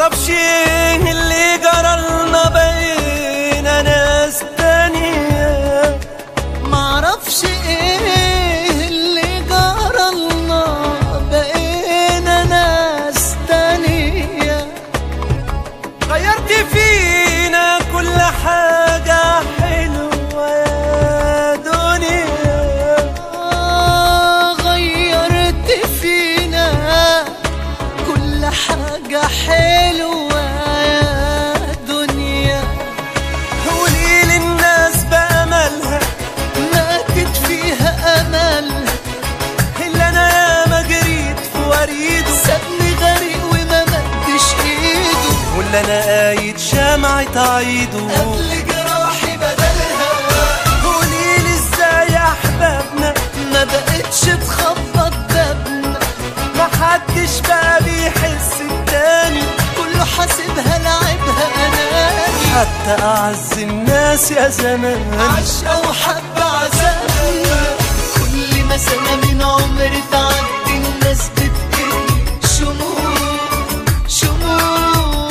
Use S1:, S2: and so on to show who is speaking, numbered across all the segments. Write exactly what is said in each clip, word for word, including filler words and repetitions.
S1: معرفش ايه اللي جرالنا بقينا ناس تانية،
S2: معرفش ايه اللي جرالنا بقينا ناس تانية.
S1: غيرت فينا كل حاجة حلوة يا دنيا،
S2: آه غيرت فينا كل حاجة حلوة يا دنيا.
S1: قولي للناس بأملها
S2: ماتت فيها أملها،
S1: اللي أنا ياما جريت في وريده
S2: سابني غريق وما مدش إيده،
S1: واللي أنا قايد شمعة عيده
S2: قبل جراحي بدلها.
S1: قوليلي ازاي يا أحبابنا
S2: ما بقتش تخبط بابنا،
S1: محدش بقى بيحس التاني،
S2: كله حاسبها لعبها أناني.
S1: حتى أعز الناس يا زمان
S2: عشقة وحب عذابنا، كل ما سنة من عمر تعدي الناس بتقل شموع شموع.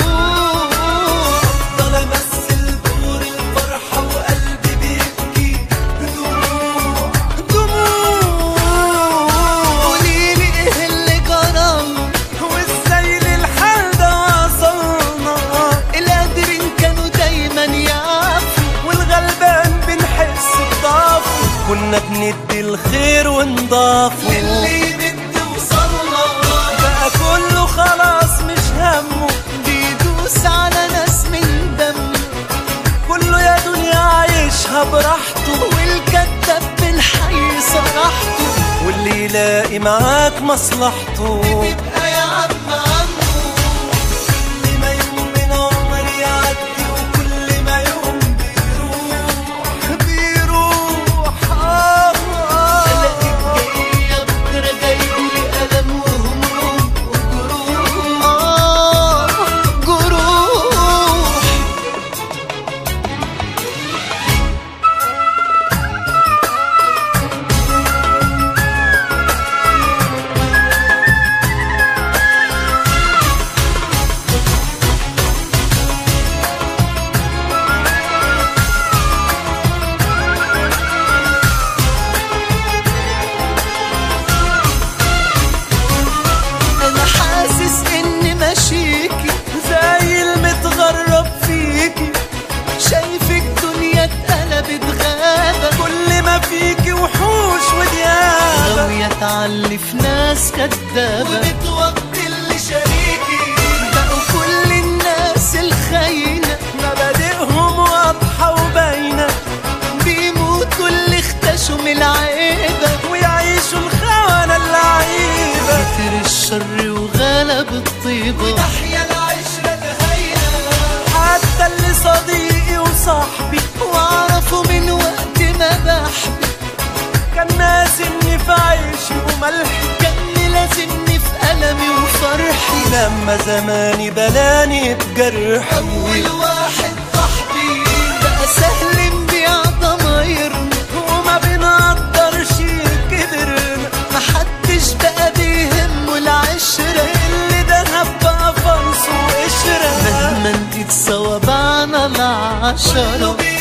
S1: ضل أمثل دور الفرحة وقلبي بيبكي دموع دموع.
S2: قوليلي ايه اللي جرالنا
S1: وازاي للحال ده وصلنا،
S2: القادرين كانوا دايما يعرفوا،
S1: والغلبان بنحس بضعفه، كنا بندي الخير ونضافه.
S2: اللي يمد وصلنا
S1: بقى كله خلاص مش همه،
S2: بيدوس على ناس من دم،
S1: كله يا دنيا عايشها براحته،
S2: والكذاب بالحي صرحته،
S1: واللي يلاقي معاك مصلحته
S2: بيبقى يا عم عمو.
S1: كل ما يوم من عمري يعدي وكل ما يوم بيروح بيروح آه
S2: الاقيك جاية بكرة جايبلي ألم وهموم وجروح، آه جروح. أنا حاسس إني ماشيكي
S1: زي المتغرب فيكي،
S2: شايفك دنيا اتقلبت غابة،
S1: كل ما فيكي وحوش وديابة،
S2: غاوية تعلف ناس كدابة، وبتوطي اللي شريكي. بقوا كل الناس الخاينة
S1: مبادئهم واضحة وباينة،
S2: بيموتوا اللي اختشوا من العيبة،
S1: ويعيشوا الخونة اللعيبة.
S2: كتر الشر وغلب الطيبة، وتحيا العشرة الهينة.
S1: حتى اللي صديقي وصاحبي
S2: واعرفه من وقت ما بحبي،
S1: كان ناسني في عيشي وملحي،
S2: كان لازمني في ألمي وفرحي.
S1: لما زماني بلاني بجرحي،
S2: أول واحد صاحبي بقى سهل نبيع ضمايرنا،
S1: وما بنقدرش كبرنا،
S2: محدش بقى بيهمه العشرة،
S1: اللي دهب بقى فانس وقشرة.
S2: مهما نزيد سوا بعنا العشرة.